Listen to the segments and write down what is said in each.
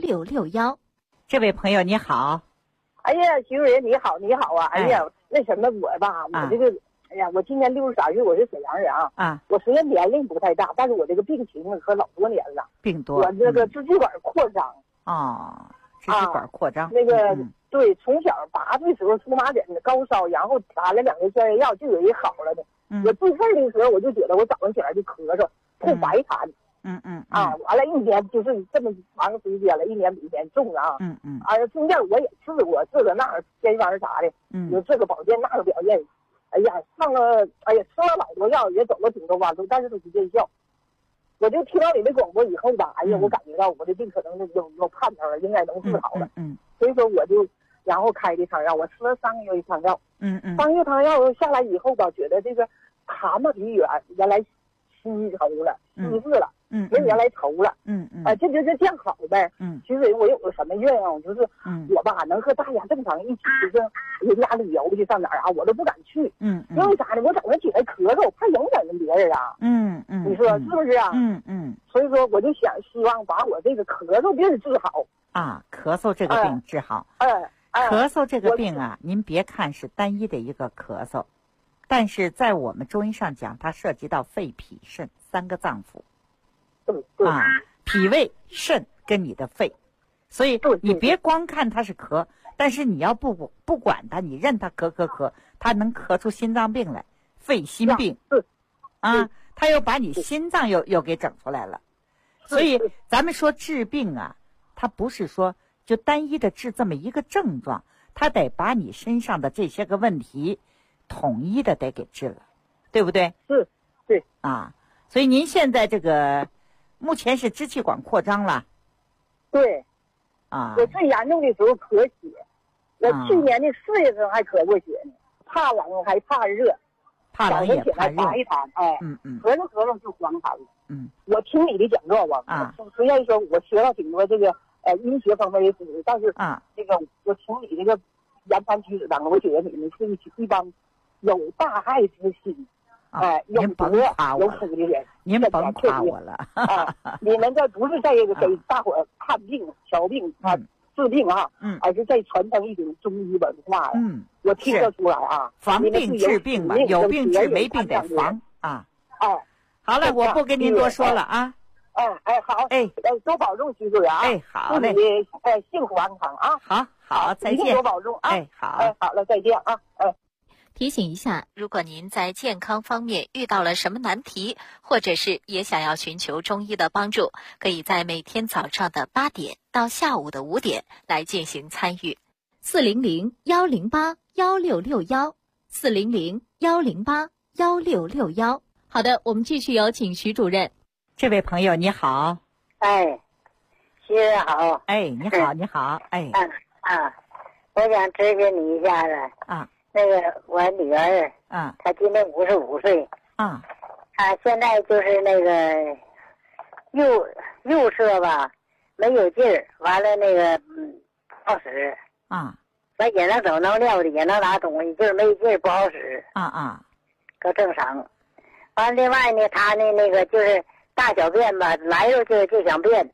1661。 这位朋友你好。 哎呀，徐主任你好，你好啊！哎呀，那什么我吧，我这个，哎呀，我今年63岁，我是沈阳人啊。我虽然年龄不太大，但是我这个病情可老多年了。 病多。 我这个支气管扩张。 支气管扩张。 那个对，从小8岁时候出麻疹的高烧，然后打了2个消炎药，就有一好了的。我最事的时候，我就觉得我早上起来就咳嗽，吐白痰。完了1年就是这么长时间了，1年比1年重啊。中间我也治过这个那偏方啥的，有这个保健那个保健，哎呀，吃了老多药，也走了挺多弯路，但是都不见效。我就听到你的广播以后吧，哎呀，我感觉到我的病可能有盼头了，应该能治好了。所以说我就然后开的汤药，我吃了3个月汤药。3个月汤药下来以后吧，觉得这个痰嘛比原来稀稠了，稀释了。没原来稠了。这就是降好呗。其实我有个什么愿望，就是我吧能和大家正常一起就是人家旅游去上哪儿啊，我都不敢去。因为啥呢？我早上起来咳嗽，怕影响别人啊。你说是不是啊？所以说我就希望把我这个咳嗽病治好啊，咳嗽这个病治好。咳嗽这个病啊，您别看是单一的一个咳嗽，但是在我们中医上讲，它涉及到肺、脾、肾3个脏腑。脾胃肾跟你的肺，所以你别光看它是咳，但是你要不管它，你任它咳，它能咳出心脏病来，肺心病它又把你心脏又给整出来了。所以咱们说治病啊，它不是说就单一的治这么一个症状，它得把你身上的这些个问题统一的得给治了，对不对？ 对所以您现在这个目前是支气管扩张了。 对我最严重的时候咳血，我去年的4月份还咳过血呢，怕冷还怕热， 怕冷也怕热， 白痰，咳嗽就黄痰了。我听你的讲座吧，虽然说我学了挺多这个医学方面的知识，但是这个我从你这个言谈举止当中，我觉得你们是一帮有大爱之心。 您甭夸我了，您甭夸我了。 你们这不是在给大伙看病、瞧病、治病而是在传承一种中医文化。我听得出来防病治病嘛，有病治，没病得防好了，我不跟您多说了啊。 好，多保重，徐主任啊。 好嘞， 祝你幸福安康好，再见。 多保重好了，再见提醒一下，如果您在健康方面遇到了什么难题，或者是也想要寻求中医的帮助，可以在每天早上的8点到下午的5点来进行参与。400-108-1661，400-108-1661。好的，我们继续有请徐主任。 这位朋友你好。 徐主任好。 你好。 我想咨询你一下子那个我女儿她今年55岁现在就是那个右侧吧没有劲儿，完了那个不好使完也能走能尿的，也能拿东西，就是没劲儿不好使搁正常。完另外呢，她呢那个就是大小便吧来了就想便。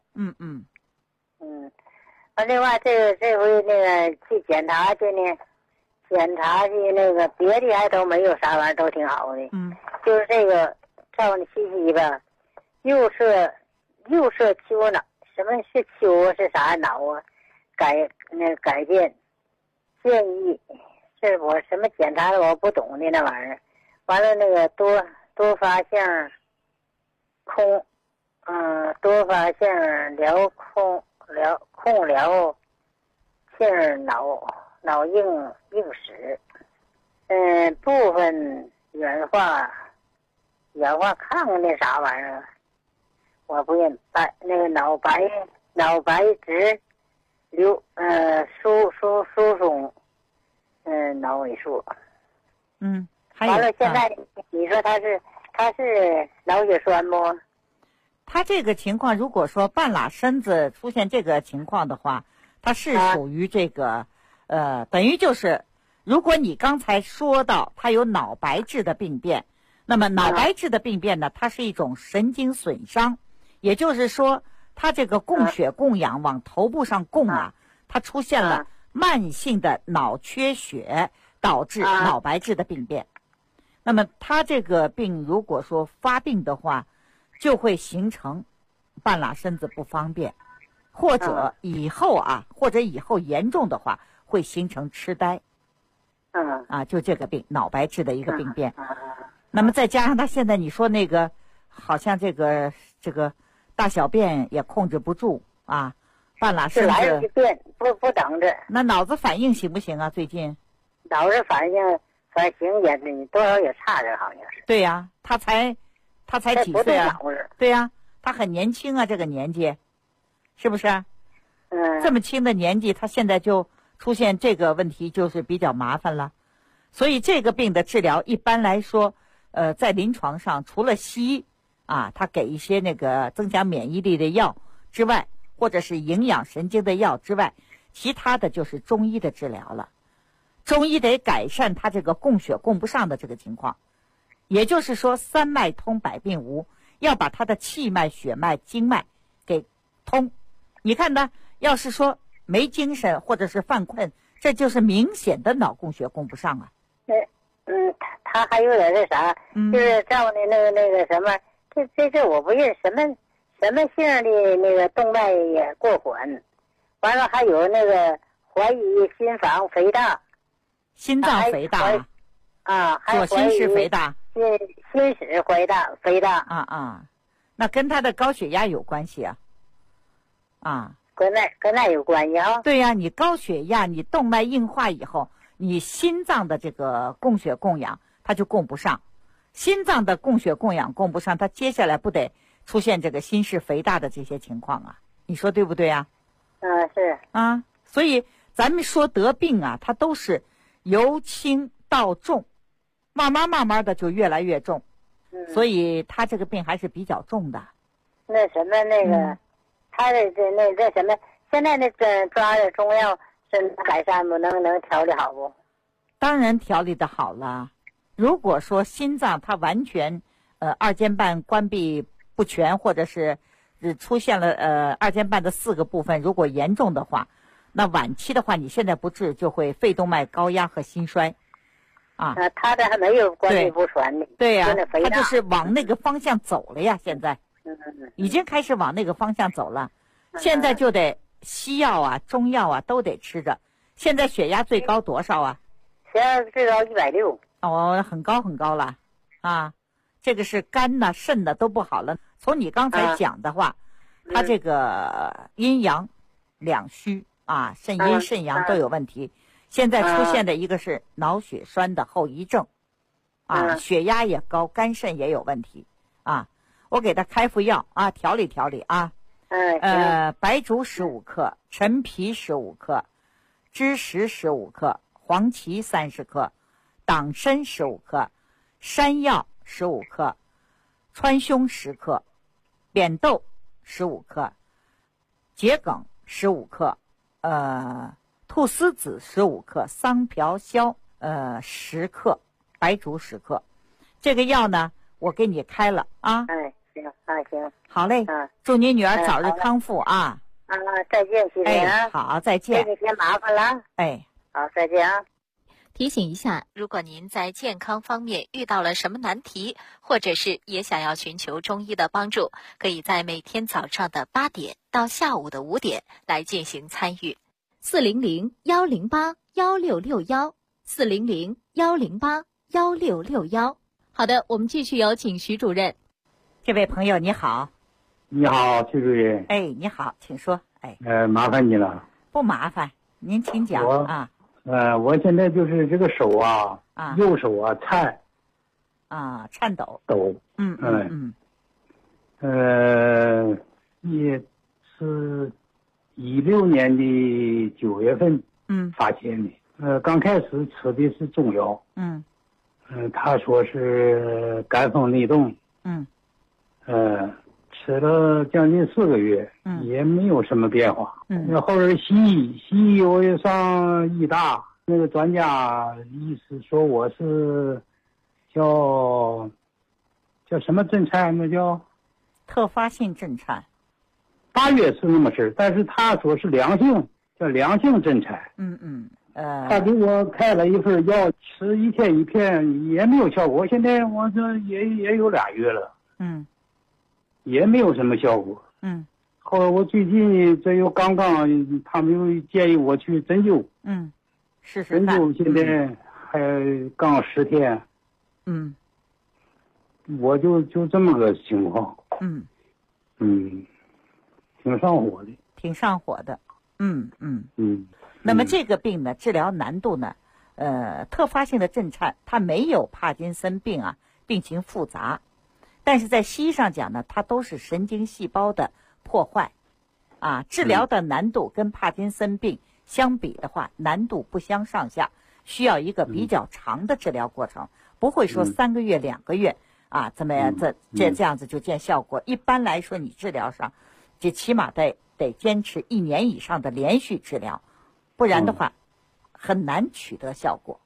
完另外这回那个去检查去呢。检查去那个别的还都没有啥玩意儿，都挺好的。就是这个照你细吧，右侧丘脑，什么是丘是啥脑改变建议，是我什么检查的我不懂的那玩意儿。完了那个多发性空，多发性控疗性脑硬史，部分软化抗那啥玩意儿，我不认那个脑白质疏松，脑萎缩。完了现在你说他是脑血栓不？ 他这个情况如果说半拉身子出现这个情况的话，他是属于这个等于就是如果你刚才说到他有脑白质的病变，那么脑白质的病变呢，它是一种神经损伤，也就是说他这个供血供氧往头部上供啊，他出现了慢性的脑缺血，导致脑白质的病变。那么他这个病如果说发病的话，就会形成半拉身子不方便，或者以后严重的话会形成痴呆。就这个病，脑白质的一个病变。那么再加上他现在你说那个好像这个大小便也控制不住啊，半拉身子来就便，不等着。 那脑子反应行不行啊？最近脑子反应还行，也多少也差点，好像是。 对呀，他才几岁啊？对呀，他很年轻啊，这个年纪，是不是？这么轻的年纪，他现在就出现这个问题，就是比较麻烦了。所以这个病的治疗，一般来说，在临床上除了西医他给一些那个增强免疫力的药之外，或者是营养神经的药之外，其他的就是中医的治疗了。中医得改善他这个供血供不上的这个情况，也就是说三脉通百病无，要把他的气脉、血脉、经脉给通。你看呢，要是说没精神或者是犯困，这就是明显的脑供血供不上啊。 他还有点那啥，就是照的那个什么，这我不认什么姓的那个动脉也过缓，完了还有那个怀疑心房肥大， 心脏肥大左心室肥大， 心室肥大那跟他的高血压有关系跟那有关系啊。 对呀，你高血压，你动脉硬化以后，你心脏的这个供血供氧它就供不上，心脏的供血供氧供不上，它接下来不得出现这个心室肥大的这些情况啊？你说对不对啊？ 是所以咱们说得病它都是由轻到重，慢慢的就越来越重，所以他这个病还是比较重的。 那什么那个，他的这什么，现在那抓的中药是改善不能调理好不？ 当然调理的好了。如果说心脏它完全二尖瓣关闭不全，或者是出现了二尖瓣的4个部分，如果严重的话，那晚期的话你现在不治就会肺动脉高压和心衰他的还没有关闭不全的。 对呀，他就是往那个方向走了呀，现在已经开始往那个方向走了。现在就得西药中药都得吃着。现在血压最高多少啊？ 血压最高160。 很高很高了这个是肝肾都不好了。从你刚才讲的话，他这个阴阳两虚肾阴肾阳都有问题。现在出现的一个是脑血栓的后遗症血压也高，肝肾也有问题我给他开副药调理调理白术15克，陈皮15克，枳实15克，黄芪30克，党参15克，山药15克，川芎10克，扁豆15克，桔梗15克，菟丝子15克，桑朴消10克，白术10克。这个药呢，我给你开了行， 好嘞，祝你女儿早日康复再见，谢谢好，再见， 给你添麻烦了好，再见提醒一下，如果您在健康方面遇到了什么难题，或者是也想要寻求中医的帮助，可以在每天早上的8点到下午的5点来进行参与。400-108-1661，400-108-1661。好的，我们继续有请徐主任。 这位朋友你好。 你好，徐主任。 你好，请说。 麻烦你了。 不麻烦，您请讲我现在就是这个手右手颤抖。 也是16年的9月份发现的。刚开始吃的是中药。他说是肝风内动。吃了将近4个月，也没有什么变化。后来西医我也上医大，那个专家意思说我是叫什么震颤？那叫特发性震颤。 8月是那么事，但是他说是良性，叫良性震颤。他给我开了一份药，吃1天1片也没有效果。现在我这也有2月了，也没有什么效果。后来我最近这又刚他们又建议我去针灸。 试试看。 针灸现在还刚10天。我就这么个情况。挺上火的。 挺上火的。那么这个病呢，治疗难度呢，特发性的震颤，它没有帕金森病啊，病情复杂，但是在西医上讲呢，它都是神经细胞的破坏，治疗的难度跟帕金森病相比的话，难度不相上下，需要一个比较长的治疗过程，不会说3个月、2个月怎么样这样子就见效果。一般来说，你治疗上，就起码得坚持1年以上的连续治疗。不然的话，很难取得效果。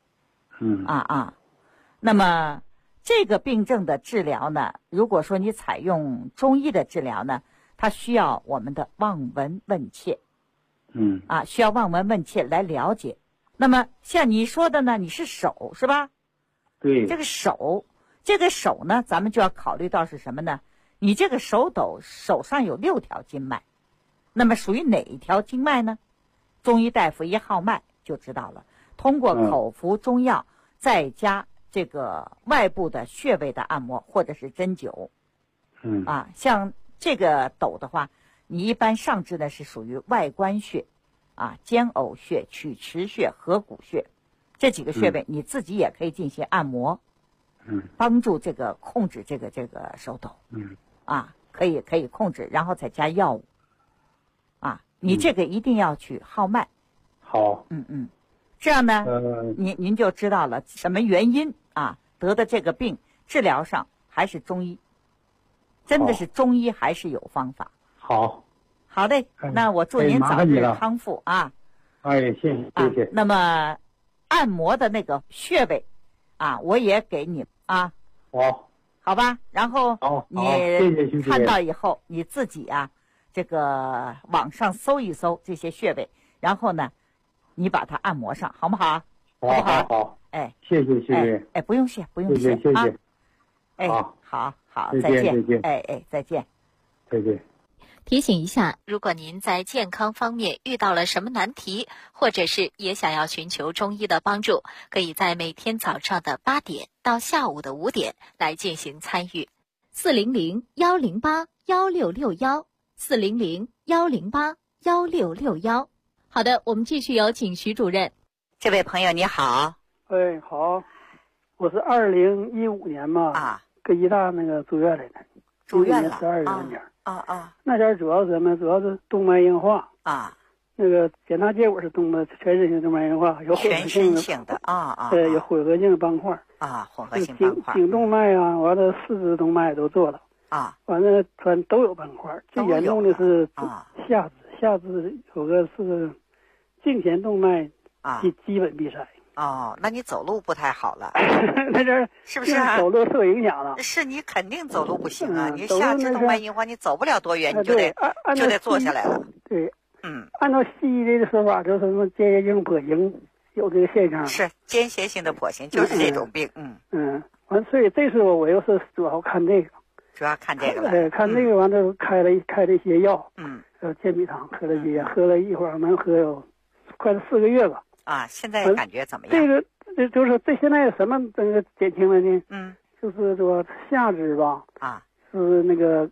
那么这个病症的治疗呢，如果说你采用中医的治疗呢，它需要我们的望闻问切。需要望闻问切来了解。那么像你说的呢，你是手是吧？ 对。 这个手呢，咱们就要考虑到是什么呢？你这个手上有6条经脉，那么属于哪一条经脉呢？中医大夫一号脉就知道了。通过口服中药，再加这个外部的穴位的按摩或者是针灸。像这个斗的话，你一般上肢呢是属于外关穴，肩偶穴、曲池穴、合谷穴，这几个穴位你自己也可以进行按摩，帮助这个控制这个手抖。可以控制，然后再加药物。你这个一定要去号脉。 好。 这样呢，您就知道了什么原因得的这个病，治疗上还是中医，真的是中医还是有方法。好的，那我祝您早日康复谢谢。 那么按摩的那个穴位我也给你好吧，然后你看到以后你自己这个网上搜一搜这些穴位，然后呢你把它按摩上，好不好？ 好。谢谢。 不用谢谢谢。 好， 再见。 再见。 再见。 提醒一下，如果您在健康方面遇到了什么难题，或者是也想要寻求中医的帮助，可以在每天早上的8点到下午的5点来进行参与。400-108-1661，400-108-1661。好的，我们继续有请徐主任。 这位朋友你好。 好，我是2015年嘛，搁医大那个住院来的， 住院了 12月那年。那点主要是什么？主要是动脉硬化那个检查结果是全身性动脉硬化，有混合性的有混合性斑块混合性斑块， 颈动脉完了四肢动脉都做了完了全都有斑块。最严重的是下肢有个是颈前动脉基本闭塞。 那你走路不太好了。 那阵是不是走路受影响了？ 是你肯定走路不行你下肢动脉硬化，你走不了多远，你就得坐下来了。 对，按照西医的说法，就是什么间歇性跛行，有这个现象。 是间歇性的跛行，就是这种病。 完，所以这次我又是主要看这个。 主要看这个了。 看这个完了开了一些药。健脾汤喝了一些，喝了一会儿能喝有快4个月吧。 现在感觉怎么样？ 就是现在什么这个减轻了呢？就是说下肢吧，是那个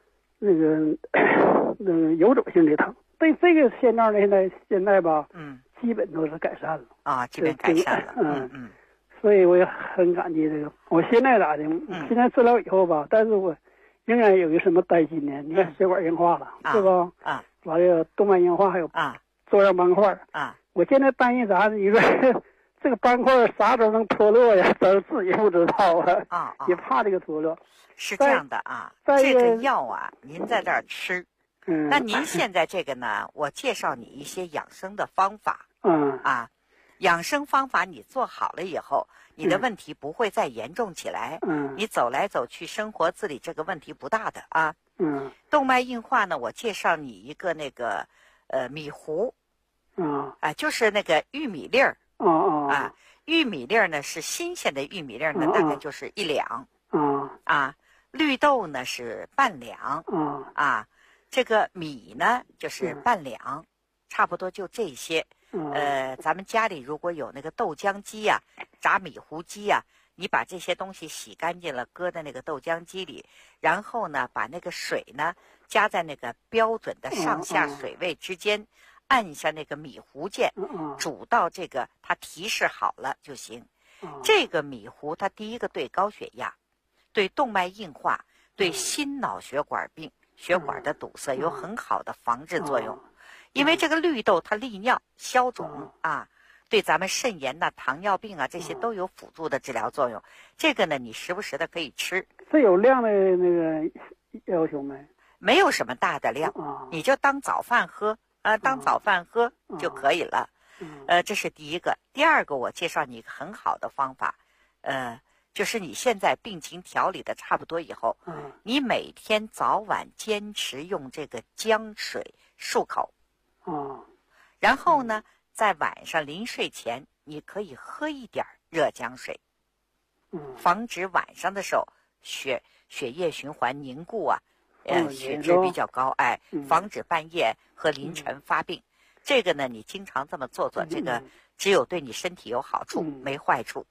游走性的疼。这个现状呢，现在吧，基本都是改善了。 基本改善了。 所以我也很感激这个。我现在咋的？现在治疗以后吧，但是我仍然有一个什么担心呢？你看血管硬化了，是吧？完了动脉硬化，还有粥样斑块。我现在担心啥呢？你说这个斑块啥时候能脱落呀？咱自己不知道也怕这个脱落。 是这样的这个药您在这儿吃。那您现在这个呢，我介绍你一些养生的方法。养生方法你做好了以后，你的问题不会再严重起来。你走来走去，生活自理这个问题不大的动脉硬化呢，我介绍你一个那个米糊，就是那个玉米粒儿，玉米粒儿呢是新鲜的玉米粒儿呢，大概就是1两，绿豆呢是半两，这个米呢就是半两，差不多就这些。咱们家里如果有那个豆浆机呀、炸米糊机呀，你把这些东西洗干净了，搁在那个豆浆机里，然后呢，把那个水呢加在那个标准的上下水位之间，按下那个米糊键，煮到这个它提示好了就行。这个米糊它第一个对高血压、对动脉硬化、对心脑血管病、血管的堵塞有很好的防治作用。因为这个绿豆它利尿消肿对咱们肾炎糖尿病这些都有辅助的治疗作用。这个呢，你时不时的可以吃。 这有量的那个要求没？ 没有什么大的量，你就当早饭喝当早饭喝就可以了。这是第一个。第二个，我介绍你一个很好的方法，就是你现在病情调理的差不多以后，你每天早晚坚持用这个姜水漱口。然后呢，在晚上临睡前，你可以喝一点热姜水，防止晚上的时候血液循环凝固血脂比较高，防止半夜和凌晨发病。这个呢，你经常这么做，这个只有对你身体有好处，没坏处。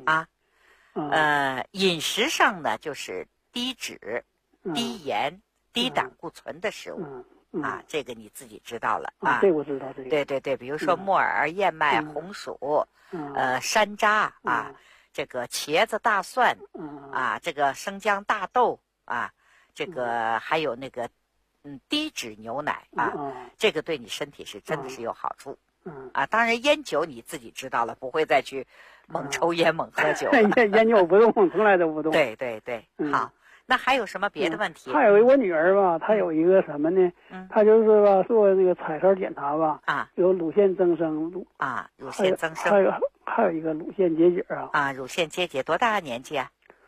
饮食上呢，就是低脂、低盐、低胆固醇的食物。这个你自己知道了这我知道这个。 对，比如说木耳、燕麦、红薯，山楂这个茄子、大蒜，这个生姜、大豆这个还有那个低脂牛奶这个对你身体是真的是有好处。当然烟酒你自己知道了，不会再去猛抽烟、猛喝酒了。 烟酒不动，从来都不动。 对，好。那还有什么别的问题？ 还有我女儿吧，她有一个什么呢？她就是吧做那个彩超检查吧，有乳腺增生， 乳腺增生， 还有一个乳腺结节乳腺结节多大年纪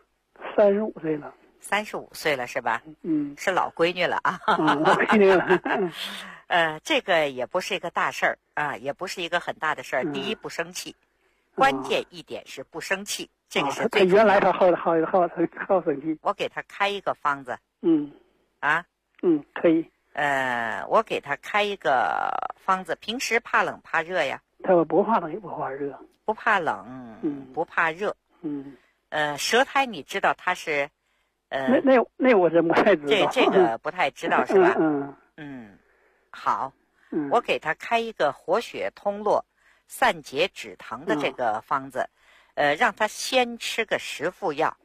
？35岁了。 35岁了是吧？是老闺女了老闺女了。 这个也不是一个大事儿也不是一个很大的事儿。第一，不生气，关键一点是不生气。这个是最重要的。 原来他好生气。 我给他开一个方子。 可以。 我给他开一个方子。平时怕冷怕热呀？ 他不怕冷也不怕热。 不怕冷，不怕热。舌苔你知道他是？ 那我真不太知道。 这个不太知道是吧？好。我给他开一个活血通络、散结止疼的这个方子。让他先吃个10副药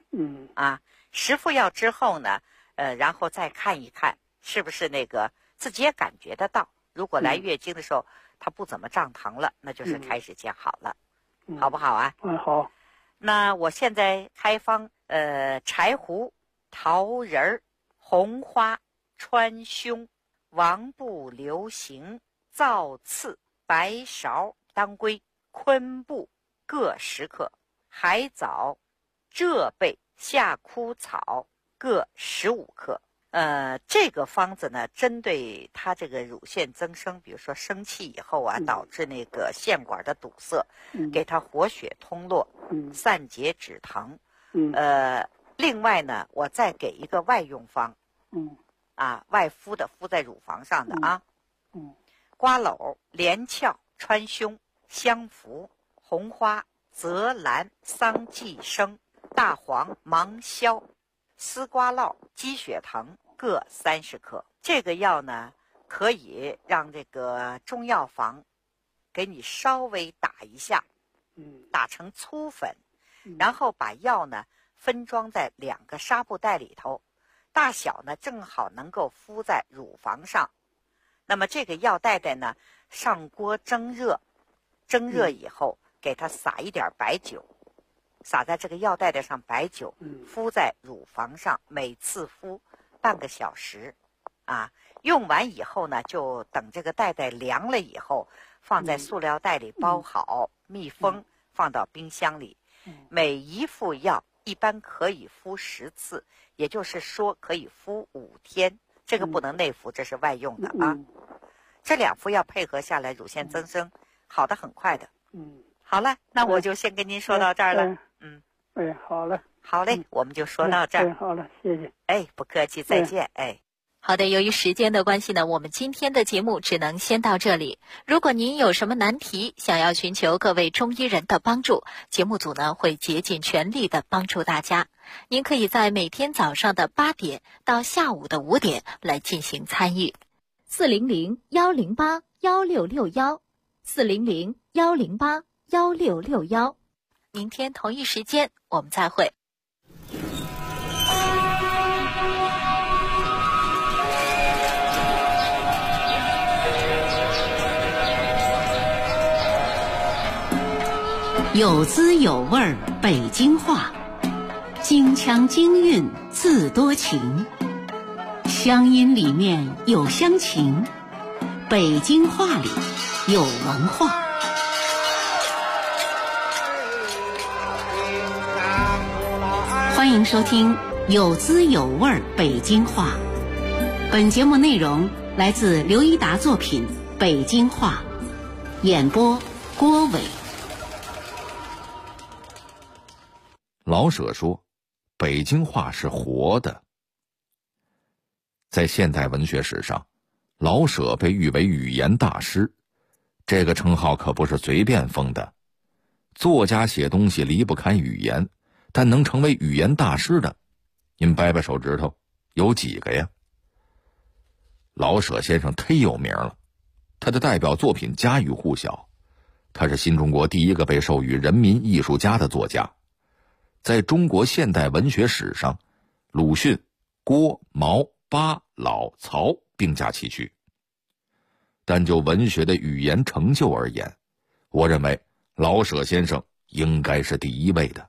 ，10副药之后呢，然后再看一看是不是那个自己也感觉得到。如果来月经的时候他不怎么胀疼了，那就是开始见好了，好不好啊？ 好。 那我现在开方，柴胡、桃仁、红花、川芎、王不留行、皂刺、白芍、当归、昆布各10克。海藻、浙贝、夏枯草各15克。这个方子呢，针对他这个乳腺增生，比如说生气以后导致那个腺管的堵塞，给他活血通络，散结止疼。另外呢，我再给一个外用方，外敷的，敷在乳房上的瓜蒌、连翘、川芎、香附、红花、泽兰、桑寄生、大黄、芒硝、丝瓜酪、鸡血藤各30克。这个药呢，可以让这个中药房给你稍微打一下，打成粗粉，然后把药呢分装在2个纱布袋里头，大小呢正好能够敷在乳房上。那么这个药袋袋呢，上锅蒸热，蒸热以后给它撒一点白酒，撒在这个药袋袋上，白酒敷在乳房上，每次敷半个小时用完以后呢，就等这个袋袋凉了以后，放在塑料袋里包好，密封，放到冰箱里。每一副药一般可以敷10次，也就是说可以敷5天， 这个不能内服，这是外用的啊。这2副要配合下来，乳腺增生好的很快的。好了，那我就先跟您说到这儿了。 好了， 好嘞，我们就说到这儿。 好了，谢谢。 不客气，再见。 好的，由于时间的关系呢，我们今天的节目只能先到这里。如果您有什么难题，想要寻求各位中医人的帮助，节目组呢会竭尽全力的帮助大家。您可以在每天早上的8点到下午的5点来进行参与。400-108-1661，400-108-1661。明天同一时间我们再会。 有滋有味北京话，京腔京韵自多情，乡音里面有乡情，北京话里有文化。欢迎收听有滋有味北京话。本节目内容来自刘一达作品《北京话》，演播郭伟。 老舍说，北京话是活的。在现代文学史上，老舍被誉为语言大师，这个称号可不是随便封的。作家写东西离不开语言，但能成为语言大师的，您掰掰手指头，有几个呀？老舍先生忒有名了，他的代表作品家喻户晓，他是新中国第一个被授予人民艺术家的作家。在中国现代文学史上，鲁迅、郭、毛、巴、老、曹并驾齐驱。但就文学的语言成就而言，我认为老舍先生应该是第一位的。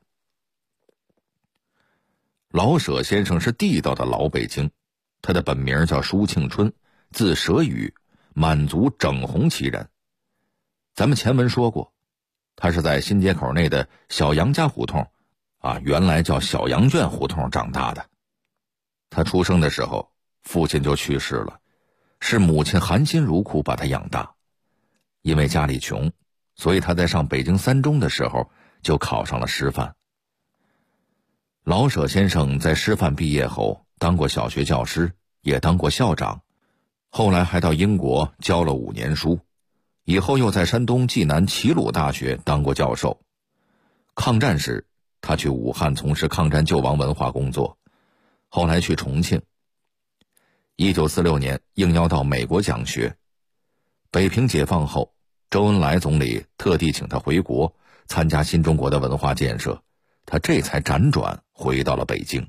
老舍先生是地道的老北京，他的本名叫舒庆春，字舍宇，满族整红旗人。咱们前文说过，他是在新街口内的小杨家胡同原来叫小羊圈胡同长大的。他出生的时候，父亲就去世了，是母亲含辛茹苦把他养大。因为家里穷，所以他在上北京3中的时候就考上了师范。老舍先生在师范毕业后当过小学教师，也当过校长，后来还到英国教了5年书，以后又在山东济南齐鲁大学当过教授。抗战时他去武汉从事抗战救亡文化工作，后来去重庆。1946年应邀到美国讲学。北平解放后，周恩来总理特地请他回国参加新中国的文化建设，他这才辗转回到了北京。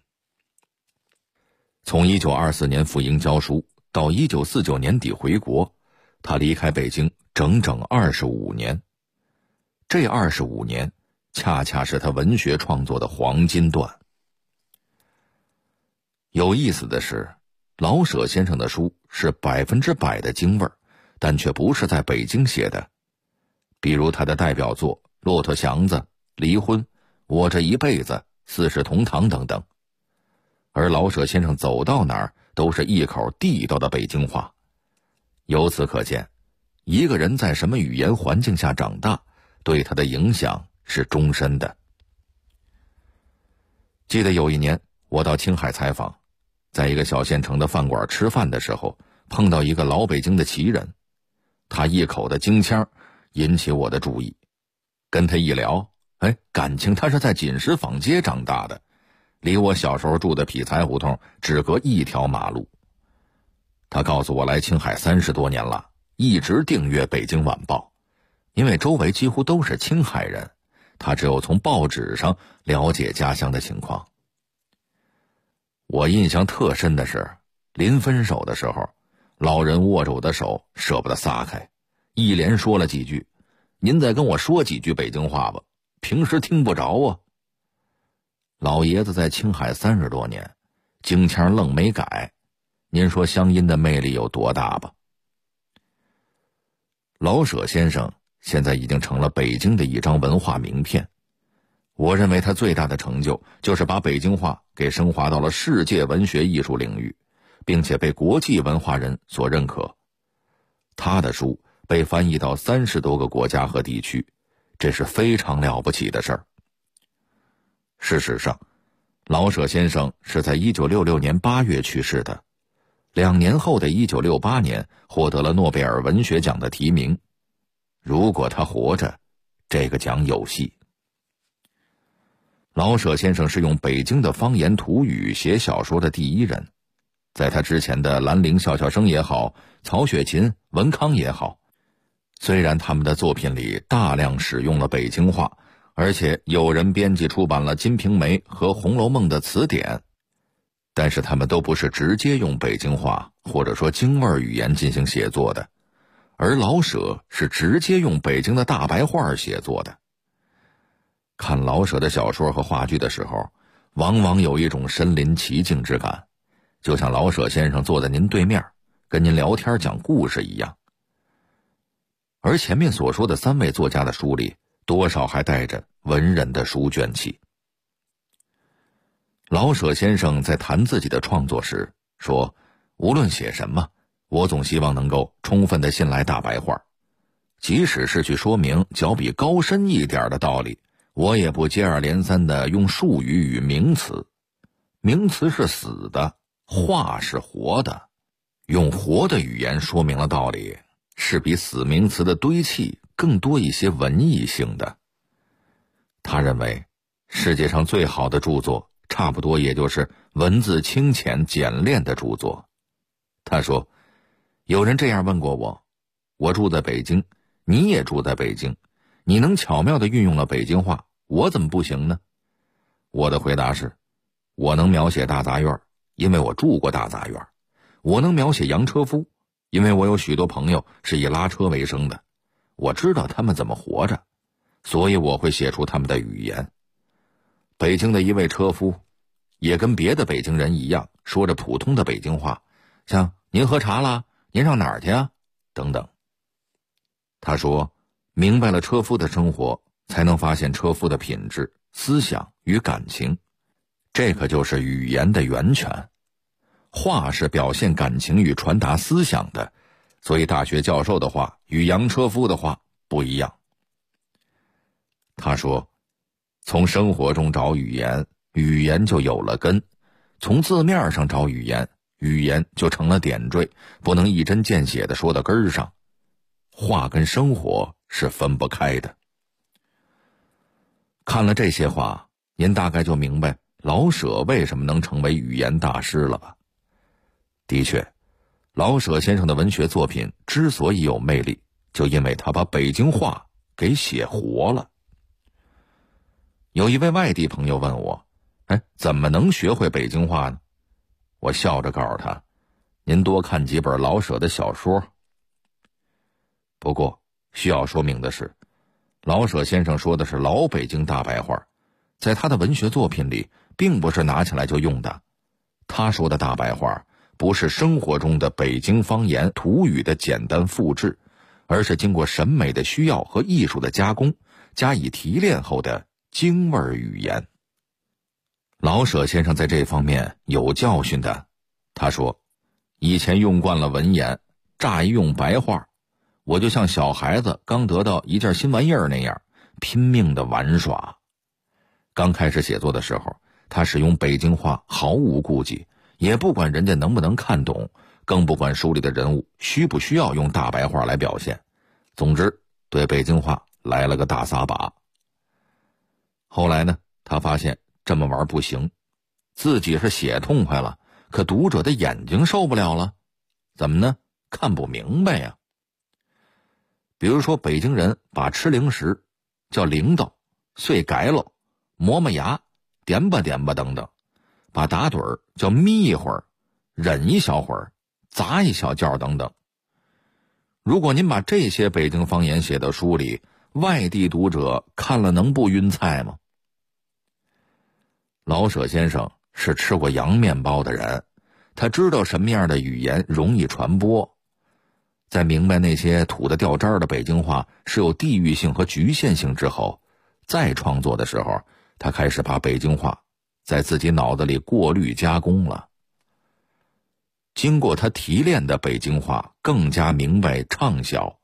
从1924年赴英教书到1949年底回国，他离开北京整整25年。这25年恰恰是他文学创作的黄金段。有意思的是，老舍先生的书是100%的京味儿，但却不是在北京写的。比如他的代表作《骆驼祥子》《离婚》《我这一辈子》《四世同堂》等等。而老舍先生走到哪儿都是一口地道的北京话。由此可见，一个人在什么语言环境下长大，对他的影响是终身的。记得有一年我到青海采访，在一个小县城的饭馆吃饭的时候，碰到一个老北京的旗人，他一口的京腔引起我的注意。跟他一聊，感情他是在锦石坊街长大的，离我小时候住的匹才胡同只隔1条马路。他告诉我来青海30多年了，一直订阅《北京晚报》，因为周围几乎都是青海人，他只有从报纸上了解家乡的情况。我印象特深的是，临分手的时候，老人握着我的手舍不得撒开，一连说了几句：“您再跟我说几句北京话吧，平时听不着啊。”老爷子在青海30多年，京腔愣没改，您说乡音的魅力有多大吧？老舍先生现在已经成了北京的一张文化名片。我认为他最大的成就就是把北京话给升华到了世界文学艺术领域， 并且被国际文化人所认可。他的书被翻译到30多个国家和地区，这是非常了不起的事儿。事实上，老舍先生是在1966年8月去世的，2年后的1968年获得了诺贝尔文学奖的提名。如果他活着，这个奖有戏。老舍先生是用北京的方言土语写小说的第一人，在他之前的兰陵笑笑生也好，曹雪芹、文康也好，虽然他们的作品里大量使用了北京话，而且有人编辑出版了《金瓶梅》和《红楼梦》的词典，但是他们都不是直接用北京话或者说京味语言进行写作的，而老舍是直接用北京的大白话写作的。看老舍的小说和话剧的时候，往往有一种身临其境之感，就像老舍先生坐在您对面，跟您聊天讲故事一样。而前面所说的3位作家的书里，多少还带着文人的书卷气。老舍先生在谈自己的创作时说，无论写什么，我总希望能够充分地信赖大白话，即使是去说明较比高深一点的道理，我也不接二连三地用术语与名词。名词是死的，话是活的，用活的语言说明了道理，是比死名词的堆砌更多一些文艺性的。他认为世界上最好的著作差不多也就是文字清浅简练的著作。他说，有人这样问过我，我住在北京，你也住在北京，你能巧妙地运用了北京话，我怎么不行呢？我的回答是，我能描写大杂院，因为我住过大杂院；我能描写洋车夫，因为我有许多朋友是以拉车为生的，我知道他们怎么活着，所以我会写出他们的语言。北京的一位车夫也跟别的北京人一样，说着普通的北京话，像您喝茶啦，您上哪儿去啊，等等。他说，明白了车夫的生活，才能发现车夫的品质、思想与感情，这可就是语言的源泉。话是表现感情与传达思想的，所以大学教授的话与洋车夫的话不一样。他说，从生活中找语言，语言就有了根；从字面上找语言，语言就成了点缀，不能一针见血地说到根儿上。话跟生活是分不开的。看了这些话，您大概就明白老舍为什么能成为语言大师了吧？的确，老舍先生的文学作品之所以有魅力，就因为他把北京话给写活了。有一位外地朋友问我，怎么能学会北京话呢？我笑着告诉他，您多看几本老舍的小说。不过需要说明的是，老舍先生说的是老北京大白话，在他的文学作品里并不是拿起来就用的。他说的大白话不是生活中的北京方言土语的简单复制，而是经过审美的需要和艺术的加工，加以提炼后的京味语言。老舍先生在这方面有教训的。他说，以前用惯了文言，乍一用白话，我就像小孩子刚得到一件新玩意儿那样，拼命的玩耍。刚开始写作的时候，他使用北京话毫无顾忌，也不管人家能不能看懂，更不管书里的人物需不需要用大白话来表现。总之，对北京话来了个大撒把。后来呢，他发现这么玩不行，自己是写痛快了，可读者的眼睛受不了了。怎么呢？看不明白呀。比如说，北京人把吃零食叫铃铛、碎改喽、磨磨牙、点吧点吧等等，把打盹儿叫眯一会儿、忍一小会儿、砸一小觉等等。如果您把这些北京方言写到书里，外地读者看了能不晕菜吗？老舍先生是吃过洋面包的人，他知道什么样的语言容易传播。在明白那些土得掉渣的北京话是有地域性和局限性之后，再创作的时候，他开始把北京话在自己脑子里过滤加工了。 经过他提炼的北京话更加明白畅销，